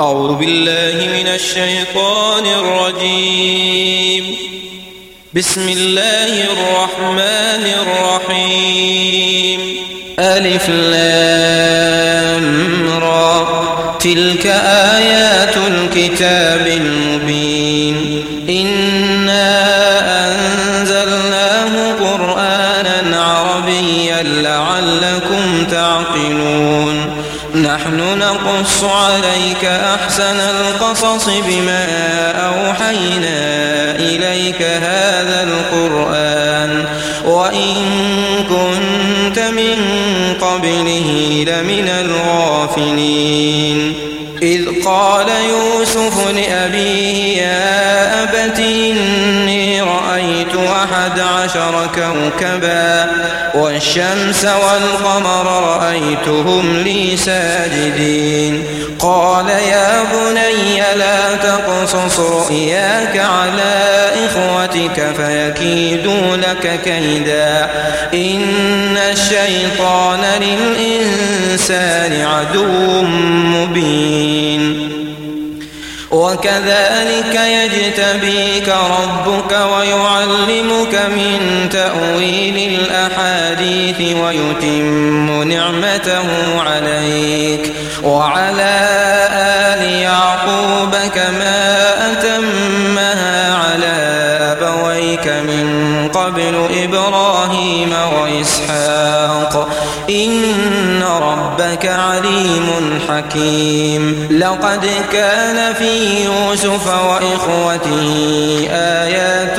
أعوذ بالله من الشيطان الرجيم. بسم الله الرحمن الرحيم. ألف لام را، تلك آيات الكتاب المبين. إنا أنزلناه قرآنا عربيا لعلكم تعقلون. نحن نقص عليك أحسن القصص بما أوحينا إليك هذا القرآن وإن كنت من قبله لمن الغافلين. إذ قال يوسف لأبيه يا أبت إني رأيت 11 كوكبا والشمس والقمر رأيتهم لي ساجدين. قال يا بني لا تقصص رؤياك على إخوتك فيكيدوا لك كيدا إن الشيطان للإنسان عدو مبين. وكذلك يجتبيك ربك ويعلمك من تأويل الأحاديث ويتم نعمته عليك وعلى آل يعقوب كما أتمها على أبويك من قبل إبراهيم وإسحاق إن ربك عليم حكيم. لقد كان في يوسف وإخوته آيات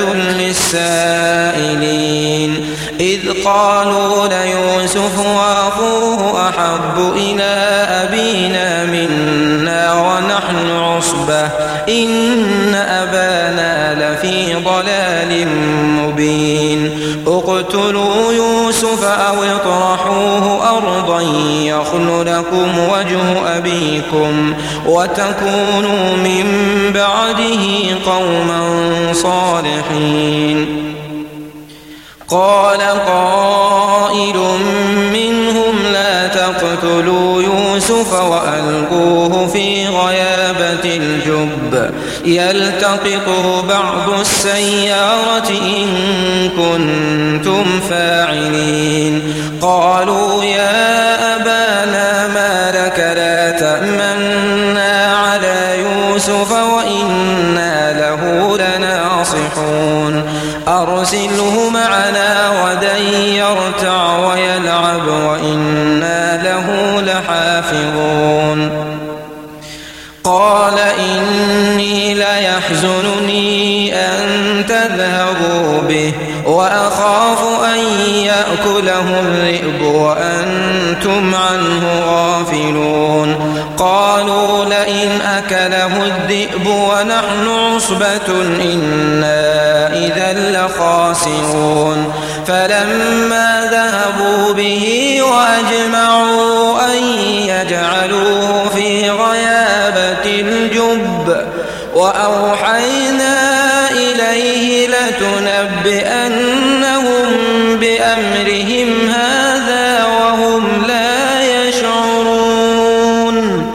للسائلين إذ قالوا ليوسف وأخوه أحب إلى أبينا منا ونحن عصبة إن أبانا لفي ضلال مبين. اقتلوا يوسف أو اطرحوه أرضا يخل لكم وجه أبيكم وتكونوا من بعده قوما صالحين. قال قائل منهم لا تقتلوا يوسف وألقوه في غيابة الجب يلتقطه بعض السيارة إن كنتم فاعلين. قالوا يا أبانا ما لك لا تأمنا على يوسف وإنا له لناصحون. أرسله معنا غدا يرتع ويلعب وإنا له لحافظون. قال إني ليحزنني أن تذهبوا به وأخاف أن يأكله الذئب وأنتم عنه غافلون. قالوا لئن أكله الذئب ونحن عصبة إنا إذا لخاسرون. فلما ذهبوا به وأجمعوا أن يجعلوه في غيابة الجب وأوحينا إليه لتنبئنهم بأمرهم هذا وهم لا يشعرون.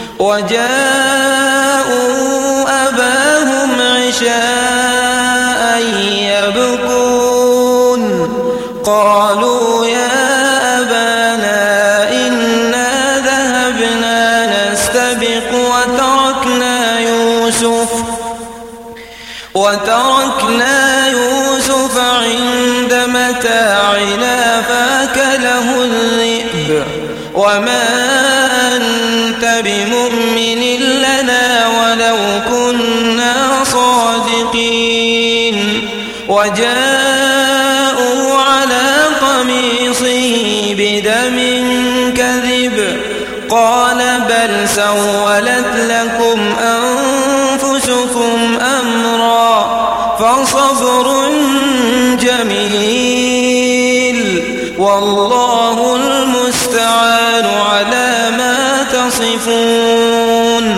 وجاءوا أباهم عشاء يبكون. قالوا يا أبانا إنا ذهبنا نستبق وتركنا يوسف عند متاعنا فأكله الذئب وما أنت بمؤمن لنا ولو كنا صادقين. وجاءوا على قميصه بدم كذب قال بل سولت لكم أنفسكم أمرا فصبر جميل والله المستعان على ما تصفون.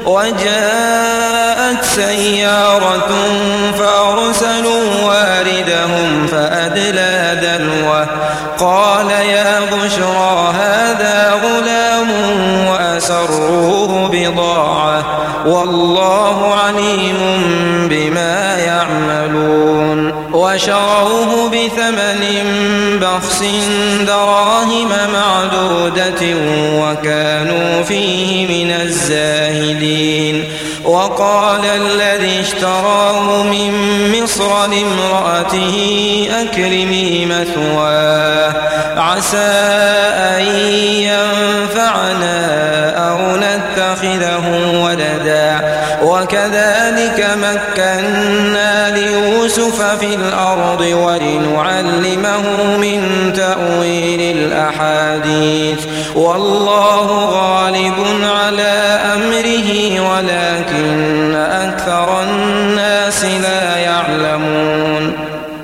وجاءت سيارة فأرسلوا واردهم فأدلى دلوه قال يا بشرى هذا غلام وأسروه بضاعة والله عليم بما يعملون وشروه بثمن بخس دراهم معدودة وكانوا فيه من الزاهدين وقال الذي اشتراه من مصر لامرأته أكرمي مثواه عسى أن ينفعنا أو نتخذه ولدا وكذلك مكنا ليوسف في الأرض ولنعلمه من تأويل الأحاديث والله غالب على أمره ولكن أكثر الناس لا يعلمون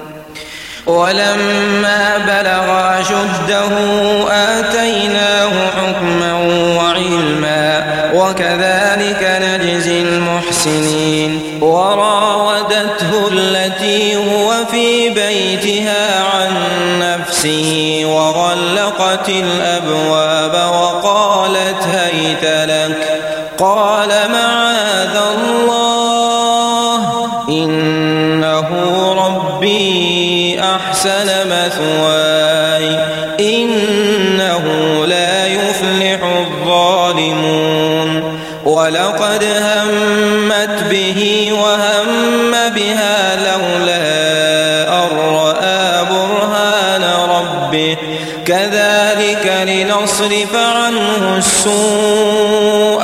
ولما بلغ أشده آتيناه حكما وعلما وكذلك نجزي المحسنين وراودته التي هو في بيتها عن نفسه وغلقت الأبواب وقالت هيت لك قال معاذ الله إنه ربي أحسن مثواي إنه لا يفلح الظالمون ولقد همت به وهم بها لولا أن رأى برهان ربه كذلك لنصرف عنه السوء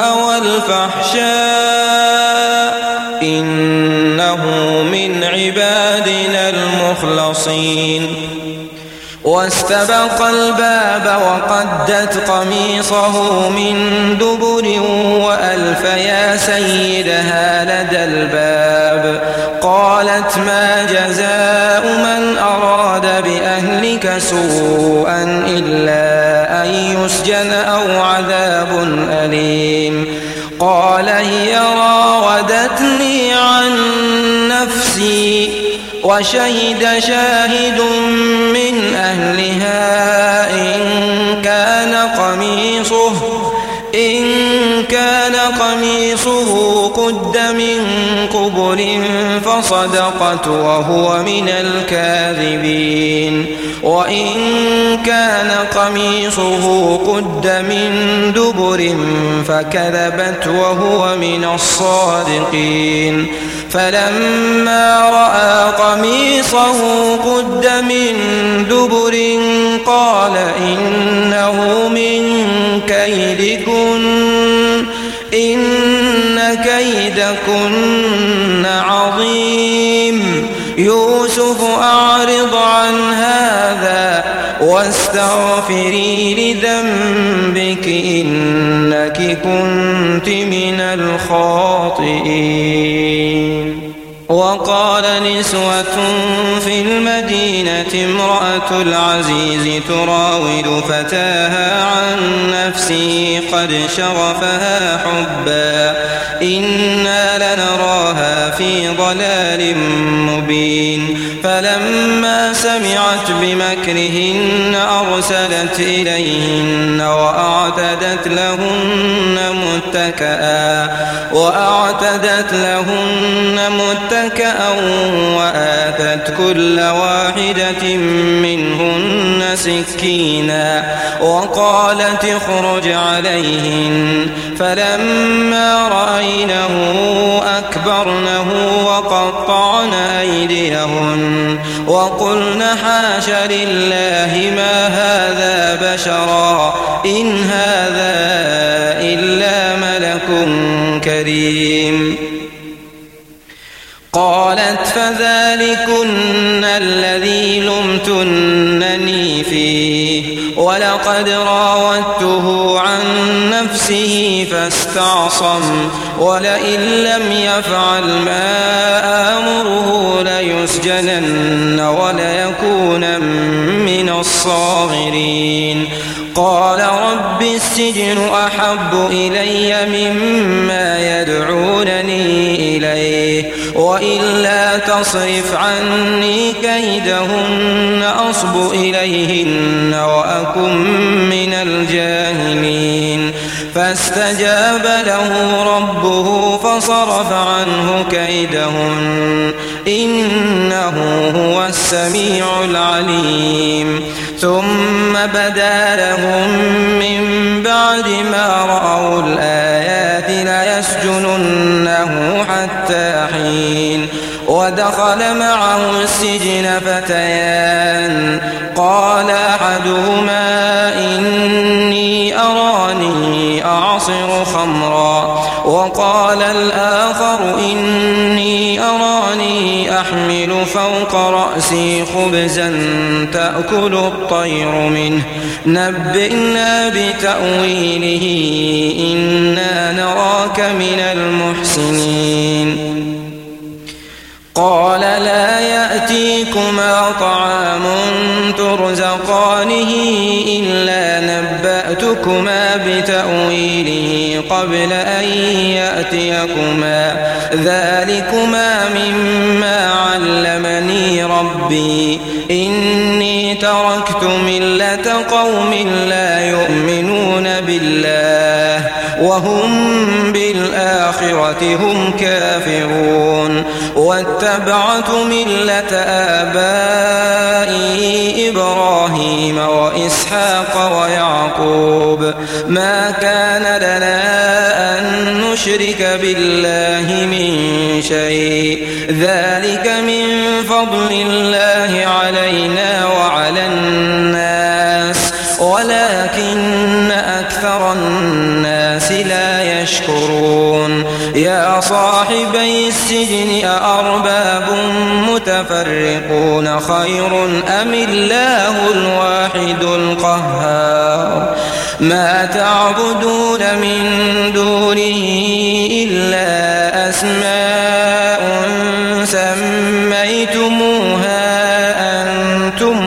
والفحشاء إنه من عبادنا المخلصين واستبق الباب وقدت قميصه من دبر وألف يا سيدها لدى الباب قالت ما جزاء من أراد بأهلك سوءا إلا أن يسجن أو عذاب أليم قال هي راودتني عن نفسي وشهد شاهد من أهلها إن كان قميصه قد من قبل فصدقت وهو من الكاذبين وإن كان قميصه قد من دبر فكذبت وهو من الصادقين فلما رأى قميصه قد من دبر قال إنه من كيدكن إن كيدكن عظيم يوسف أعرض عن هذا واستغفري لذنبك إنك كنت من الخاطئين وقال نسوة في المدينة امرأة العزيز تراود فتاها عن نفسه قد شغفها حبا إنا لنراها في ضلال مبين فلما سمعت بمكرهن أرسلت إليهن وأعتدت لهن متكأ وآتت كل واحدة منهن سكينا وقالت اخرج عليهن فلما رأينه أكبرنه وقطعن أيديهن وقلن حاش لله ما هذا بشرا إن هذا إلا ملك كريم قالت فذلكن الذي لمتنني فيه ولقد راودته عن نفسه فاستعصم ولئن لم يفعل ما آمره ليسجنن وليكون من الصاغرين قال رب السجن أحب إلي مما يدعونني إليه وإلا تصرف عني كيدهن أصب إليهن وأكن من الجاهلين فاستجاب له ربه فصرف عنه كيدهن إنه هو السميع العليم ثم بدا لهم من بعد ما رأوا الآيات ليسجننه حتى حين ودخل معه السجن فتيان قال أحدهما إني أراني أعصر خمرا وقال الآخر إني أراني أحمل فوق رأسي خبزا تأكل الطير منه نبئنا بتأويله إنا نراك من المحسنين قال لا يأتيكما طعام ترزقانه إلا نبأتكما بتأويله قبل أن يأتيكما ذلكما مما علمني ربي إني تركت ملة قوم لا يؤمنون بالله وهم بالآخرة هم كافرون واتبعت ملة آبائي إبراهيم وإسحاق ويعقوب ما كان لنا أن نشرك بالله من شيء ذلك من فضل الله علينا وعلى الناس ولكن أكثر الناس لا يشكرون يا صاحبي السجن أأرباب متفرقون خير أم الله الواحد القهار ما تعبدون من دونه إلا أسماء سميتموها أنتم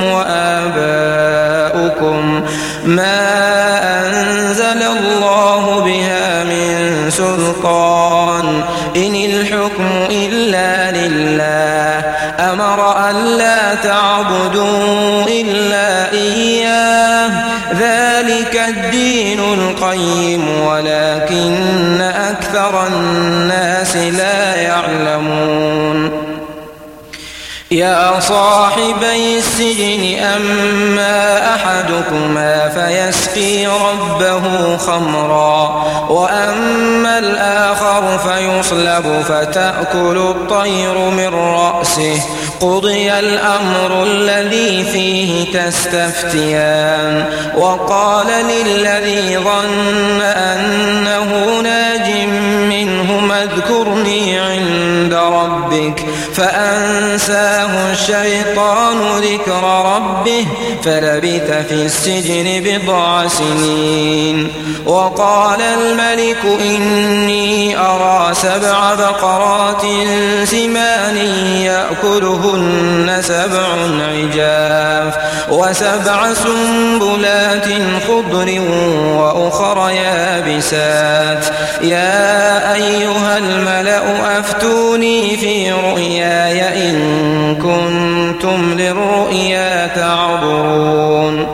وآباؤكم ما أنزل الله بها من سلطان إن الحكم إلا لله أمر ألا تعبدوا إلا إياه ذلك الدين القيم ولكن أكثر الناس لا يعلمون يا صاحبي السجن أما أحدكما فيسقي ربه خمرا وأما الآخر فيصلب فتأكل الطير من رأسه قضي الأمر الذي فيه تستفتيان وقال للذي ظن أنه ناج منهما اذكرني عند ربك فأنساه الشيطان ذكر ربه فلبث في السجن بضع سنين وقال الملك إني أرى 7 بقرات سمان يأكلهن 7 عجاف و7 سنبلات خضر وأخر يابسات يا أيها الملأ أفتوني في رؤياي إن كنتم للرؤيا تعبرون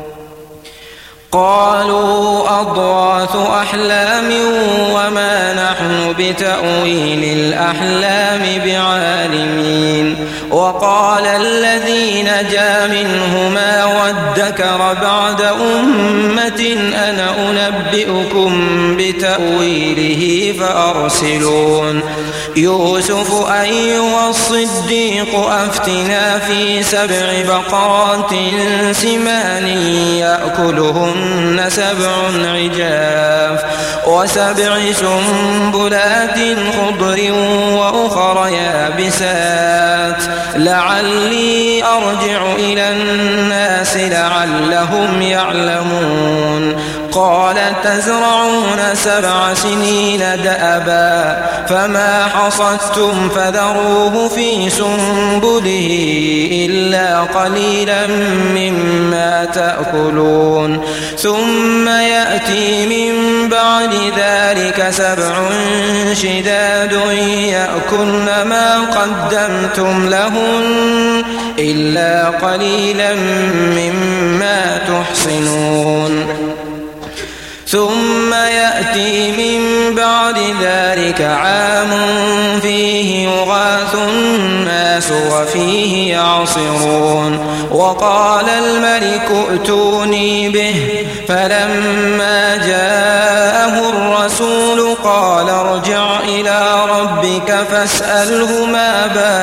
قالوا أضغاث أحلام وما نحن بتأويل الأحلام بعالمين وقال الذي نجا منهما وادكر بعد أمة أنا أنبئكم بتأويله فأرسلون يوسف أيها الصديق أفتنا في 7 بقرات سمان يأكلهن 7 عجاف و7 سنبلات خضر وأخر يابسات لعلي أرجع إلى الناس لعلهم يعلمون قال تزرعون 7 سنين دأبا فما حصدتم فذروه في سنبله إلا قليلا مما تأكلون ثم يأتي من بعد ذلك 7 شداد يأكلن ما قدمتم لهن إلا قليلا مما تحصنون ثم يأتي من بعد ذلك عام فيه يغاث الناس وفيه يعصرون وقال الملك ائتوني به فلما جاءه الرسول قال ارجع إلى ربك فاسأله ما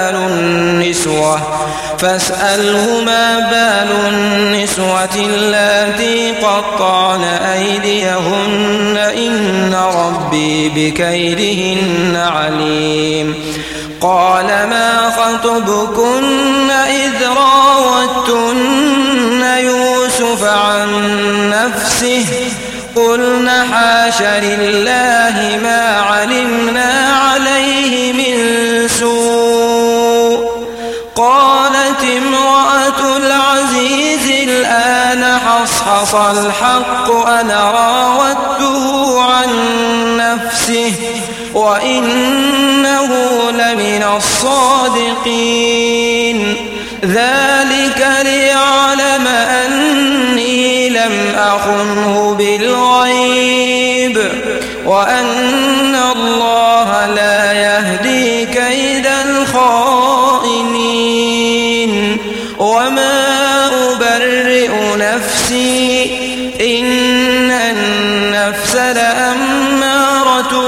بال النسوة اللاتي قطعن أيديهن إن ربي بكيدهن عليم قال ما خطبكن إذ راوتن يوسف عن نفسه قلن حاش لله ما علمنا عليه من سوء قالت امرأة العزيز الآن حصحص الحق أنا راودته عن نفسه وإنه لمن الصادقين ذلك ليعلم أني لم أخنه بالغيب وأن الله لا يهدي كيد الخائنين وما أبرئ نفسي إن النفس لأمارة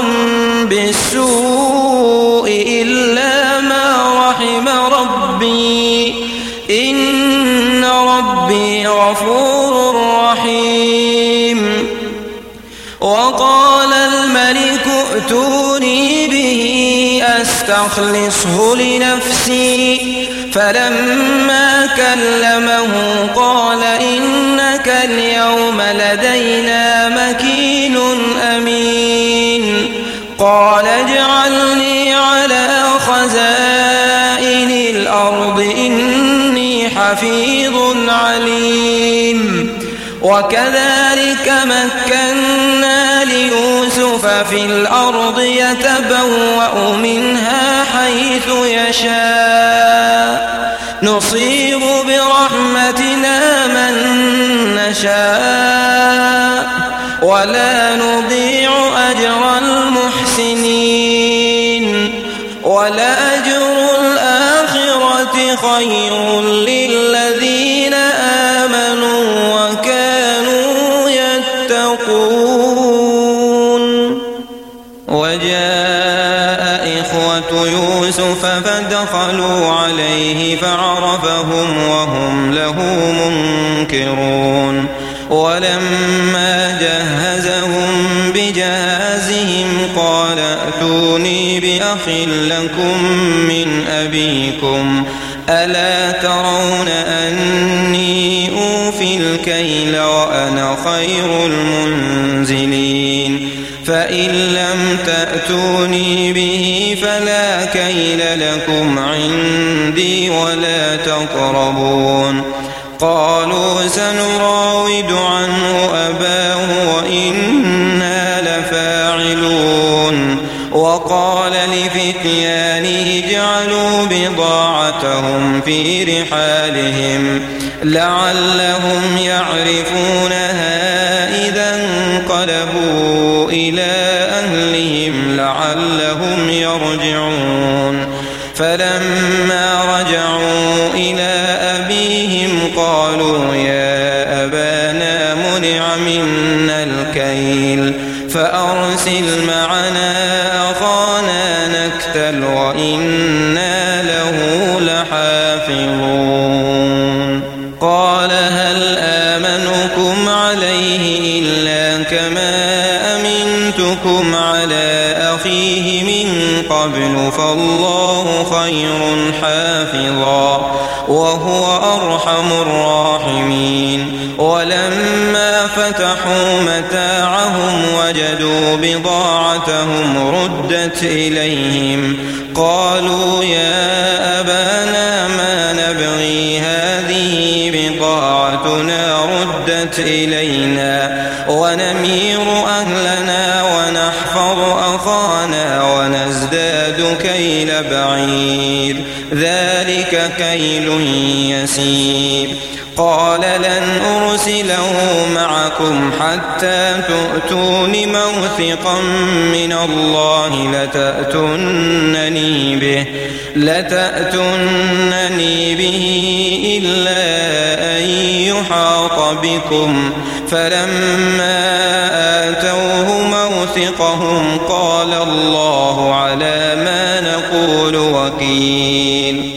بالسوء إلا ما رحم ربي إن ربي غفور رحيم وقال الملك ائتوني به أستخلصه لنفسي فلما كلمه قال إنك اليوم لدينا مكين أمين قال اجعلني على خزائن الأرض إني حفيظ عليم وكذلك مكنا ليوسف في الأرض يتبوأ منها حيث يشاء نصيب برحمتنا من نشاء ولا نضيع أجر المحسنين ولأجر الآخرة خير للذين آمنوا وكانوا يتقون وجاء إخوة يوسف فدخلوا عليه فعرفهم وهم له منكرون ولما جهزهم بجهازهم قال ائتوني بأخ لكم من أبيكم ألا ترون أني أوفي الكيل وأنا خير المنزلين فإن لم تأتوني به فلا كيل لكم عندي ولا تقربون قالوا سنراود عنه أباه وإنا لفاعلون وقال لفتيانه اجعلوا بضاعتهم في رحالهم لعلهم يعرفونها إذا انقلبوا إلى أهلهم لعلهم يرجعون فلما رجعوا إلى أبيهم قالوا يا أبانا منع منا الكيل فأرسل معنا أخانا نكتل وإنا له لحافظون قال هل آمنكم عليه إلا كما أمنتكم على أخيه من قبل فالله خير حافظا وهو أرحم الراحمين ولما فتحوا متاعهم وجدوا بضاعتهم ردت إليهم قالوا يا أبانا ما نبغي هذه بضاعتنا ردت إلينا ونمير أهلنا ونحفظ أخانا ونزداد كيل بعير ذلك كيل يسير قال لن أرسله معكم حتى تؤتون موثقا من الله لتأتونني به إلا أن يحاط بكم. فلما آتوه موثقهم قال الله على ما نقول وكيل.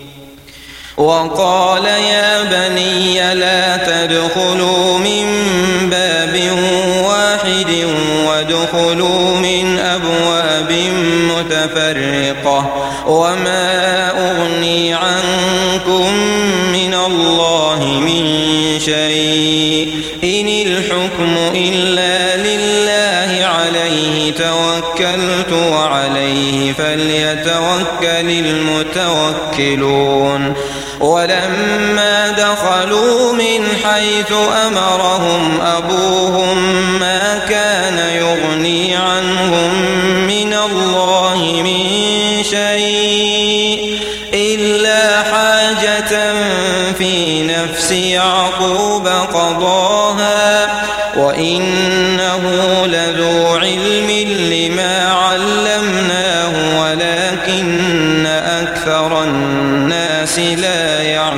وقال يا بني لا تدخلوا من باب واحد وادخلوا من أبواب متفرقة وما أغني عنكم من الله من شيء إن الحكم إلا لله عليه توكلت وعليه فليتوكل المتوكلون. ولما دخلوا من حيث أمرهم أبوهم ما كان يغني عنهم من الله من شيء إلا حاجة في نفس يعقوب قضاها وإنه لذو علم لما علمناه ولكن أكثر الناس لا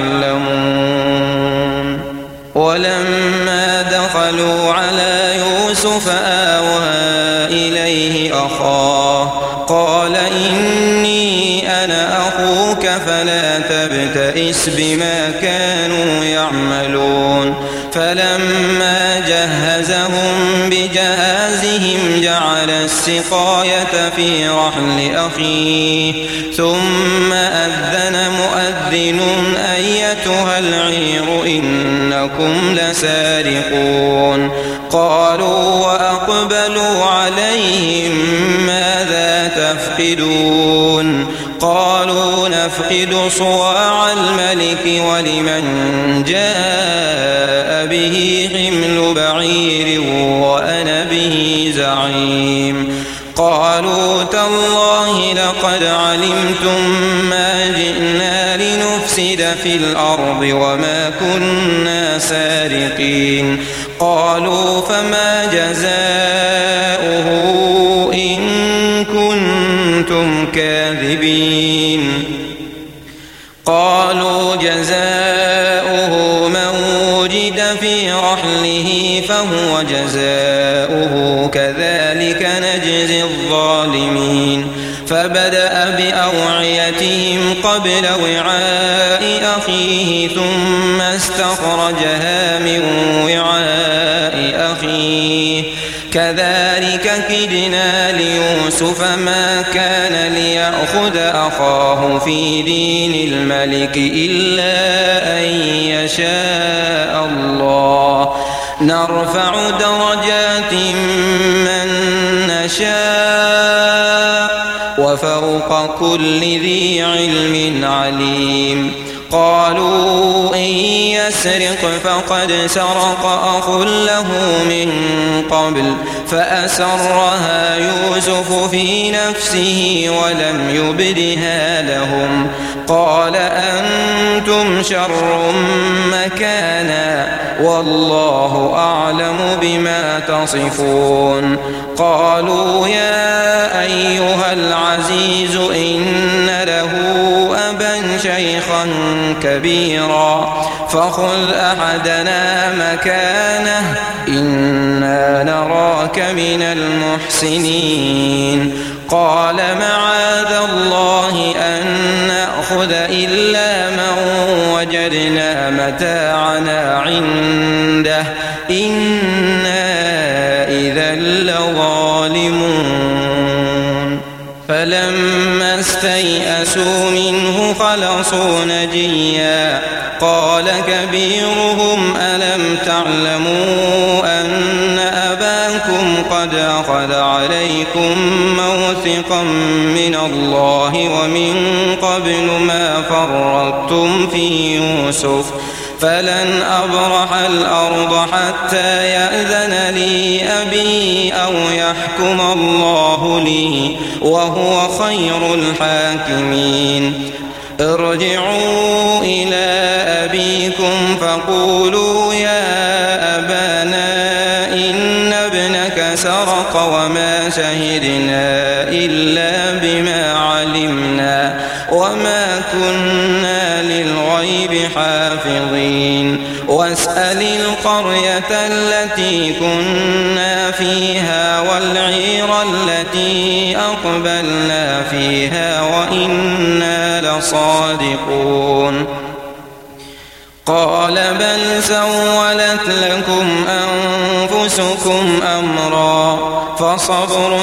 يعلمون. ولما دخلوا على يوسف آوى إليه أخاه قال إني أنا أخوك فلا تبتئس بما كانوا يعملون. فلما جهزهم بجهازهم جعل السقاية في رحل أخيه ثم أذن مؤذن أيتها العير إنكم لسارقون. قالوا وأقبلوا عليهم ماذا تفقدون؟ قالوا نفقد صواع الملك ولمن جاء به حمل بعير وأنا به زعيم. قالوا تالله لقد علمتم ما جئنا لنفسد في الأرض وما كنا سارقين. قالوا فما جزاؤه إن كنتم كاذبين؟ قالوا جزاؤه من وجد في رحله فهو جزاؤه كذلك نجزي الظالمين. فبدأ بأوعيتهم قبل وعاء أخيه ثم استخرجها من وعاء أخيه كذلك كدنا ليوسف ما كان ليأخذ أخاه في دين الملك إلا أن يشاء الله نرفع درجات من نشاء وفوق كل ذي علم عليم. قالوا إن يسرق فقد سرق أخ له من قبل فأسرها يوسف في نفسه ولم يبدها لهم. قال أنتم شر مكانا والله أعلم بما تصفون. قالوا يا أيها العزيز إن له أبا شيخا كبيرا فخذ أحدنا مكانه إنا نراك من المحسنين. قال معاذ الله أن نأخذ إلا من وجدنا متاعنا عنده إنا إذا لظالمون. فلما استيئسوا منه خلصوا نجيا قال كبيرهم ألم تعلموا أن أباكم قد أخذ عليكم موثقا من الله ومن قبل ما فرطتم في يوسف فلن أبرح الأرض حتى يأذن لي أبي أو يحكم الله لي وهو خير الحاكمين. ارجعوا إلى أبيكم فقولوا يا أبانا إن ابنك سرق وما شهدنا إلا بما علمنا وما كنا للغيب حافظين واسأل القرية التي كنا فيها والعير التي أقبلنا فيها وإنا لصادقون قال بل سولت لكم أنفسكم أمرا فصبر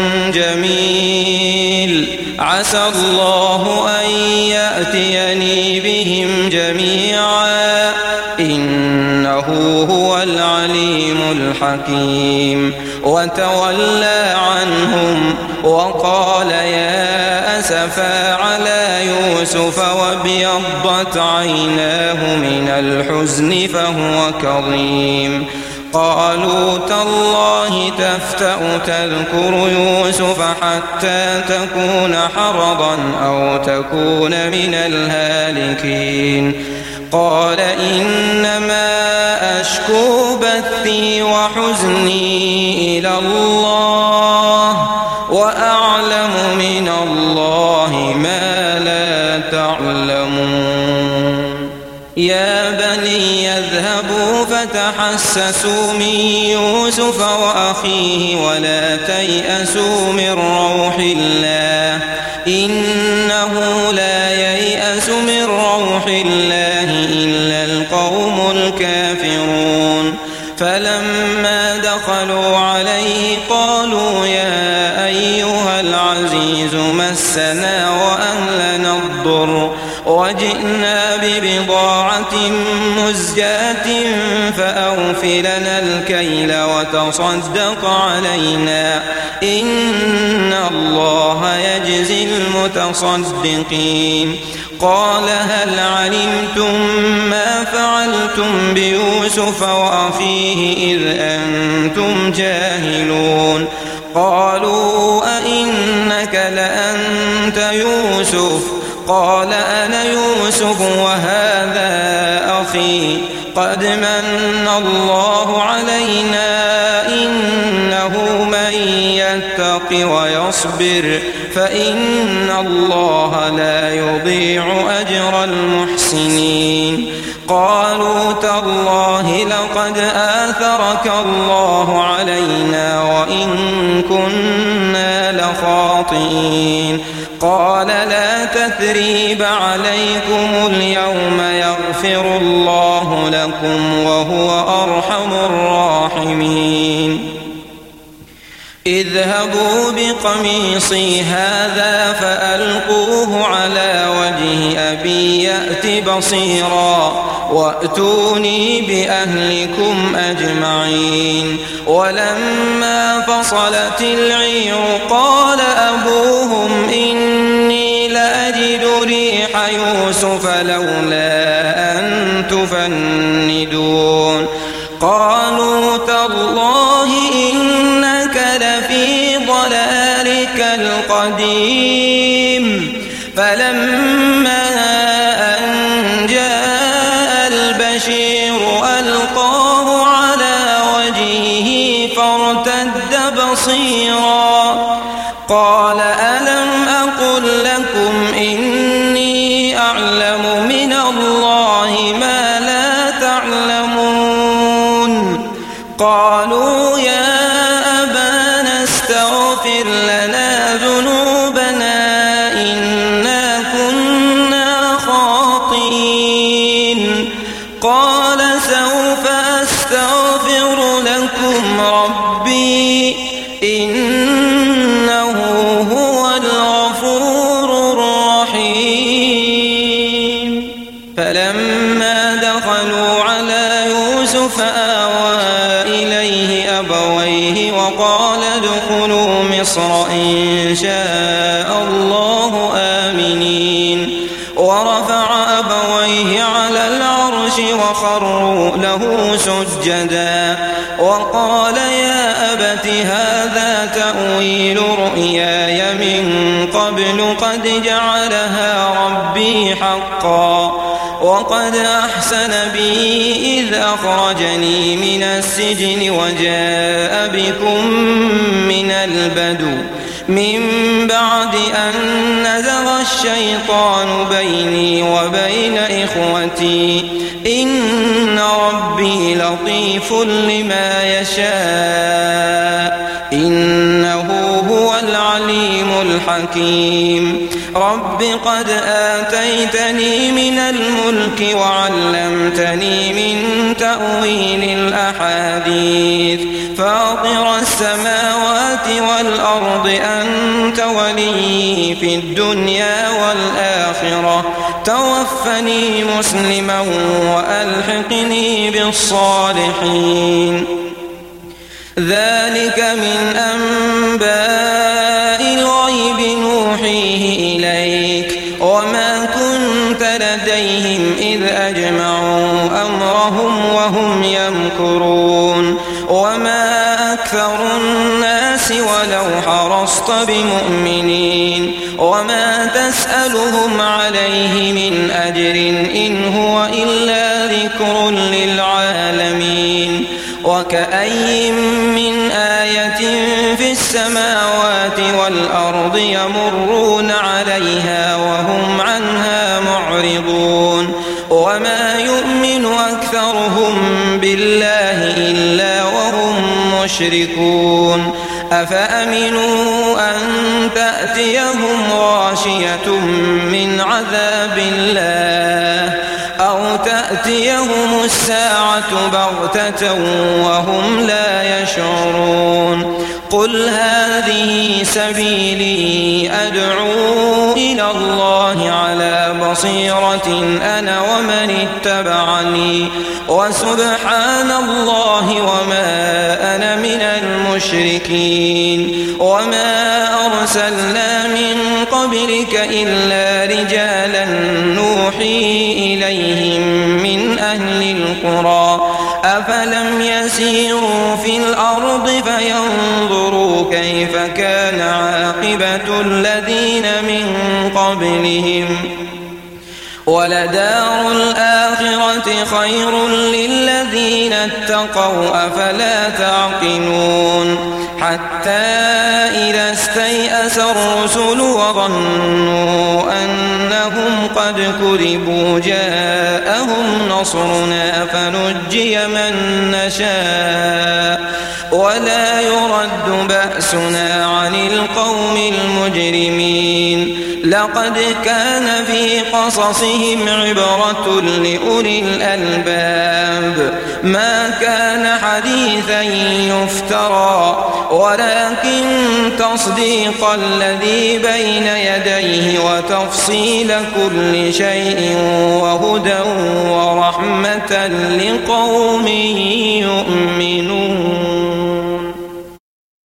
جميل عسى الله أن يأتيني بهم جميعا إنه هو العليم الحكيم وتولى عنهم وقال يا أسفا على يوسف وابيضت عيناه من الحزن فهو كظيم قالوا تالله تفتأ تذكر يوسف حتى تكون حرضا أو تكون من الهالكين قال إنما أشكو بثي وحزني إلى الله وأعلم من الله ما لا تعلمون يا بني اذهبوا فتحسسوا من يوسف وأخيه ولا تيأسوا من روح الله إنه لا ييأس من روح الله إلا القوم الكافرون فلما دخلوا عليه قالوا يا أيها العزيز مسنا وأهلنا الضر وجئنا ببضاعة مزجاة فأوف لنا الكيل وتصدق علينا إن الله يجزي المتصدقين قال هل علمتم ما فعلتم بيوسف وأخيه إذ أنتم جاهلون قالوا أئنك لأنت يوسف قال أنا يوسف وهذا أخي قد من الله علينا إنه من يتق ويصبر فإن الله لا يضيع أجر المحسنين قالوا تالله لقد آثرك الله علينا وإن كنا لخاطئين قال لا تثريب عليكم اليوم يغفر الله لكم وهو أرحم الراحمين اذهبوا بقميصي هذا فألقوه على وجه أبي يأت بصيرا وأتوني بأهلكم أجمعين ولما فصلت العير قال أبوهم إني لأجد ريح يوسف لولا أن تفندون قالوا تالله إنك لفي ضلالك القديم فلما أن جاء البشير ألقاه على وجهه فارتد بصيرا قال ألم أقل لكم إني أعلم من الله ما لا تعلمون قالوا يا أبانا استغفر لنا ذنوبنا إنا كنا خاطئين قال سوف أستغفر لكم ربي إنه هو الغفور الرحيم فلما دخلوا على يوسف آوى إليه أبويه وقال ادخلوا مصر إن شاء الله آمنين ورفع أبويه على العرش وخروا له سجدا وقال يا أبت هذا تأويل رؤياي علي من قبل قد جعلها ربي حقا وقد أحسن بي إذ أخرجني من السجن وجاء بكم من البدو من بعد أن نزغ الشيطان بيني وبين إخوتي إن ربي لطيف لما يشاء إنه هو العليم الحكيم رب قد آتيتني من الملك وعلمتني من تأويل الأحاديث فاطر السماوات والأرض أنت ولي في الدنيا والآخرة توفني مسلما وألحقني بالصالحين ذلك من أنباء الغيب نوحيه إليك وما كنت لديهم إذ أجمعوا أمرهم وهم يمكرون وما أكثر الناس ولو حرصت بمؤمنين وما تسألهم عليه من أجر إن هو إلا ذكر للعالمين وكأي من آية في السماوات والأرض يمرون عليها وهم عنها معرضون وما يؤمن أكثرهم بالله إلا وهم مشركون أفأمنوا أن تأتيهم غاشية من عذاب الله أو تأتيهم الساعة بغتة وهم لا يشعرون قل هذه سبيلي أدعو إلى الله على بصيرة أنا ومن اتبعني وسبحان الله وما أنا من المشركين وما أرسلنا من قبلك إلا رجالا نوحي إليهم من أهل القرى أفلم يسيروا في الأرض فينظروا كيف كان عاقبة الذين من قبلهم ولدار الآخرة خير للذين اتقوا أفلا تعقلون حتى إذا استيأس الرسل وظنوا أنهم قد كذبوا جاءهم نصرنا فنجي من نشاء ولا يرد بأسنا عن القوم المجرمين لقد كان في قصصهم عبرة لأولي الألباب ما كان حديثا يفترى ولكن تصديق الذي بين يديه وتفصيل كل شيء وهدى ورحمة لقوم يؤمنون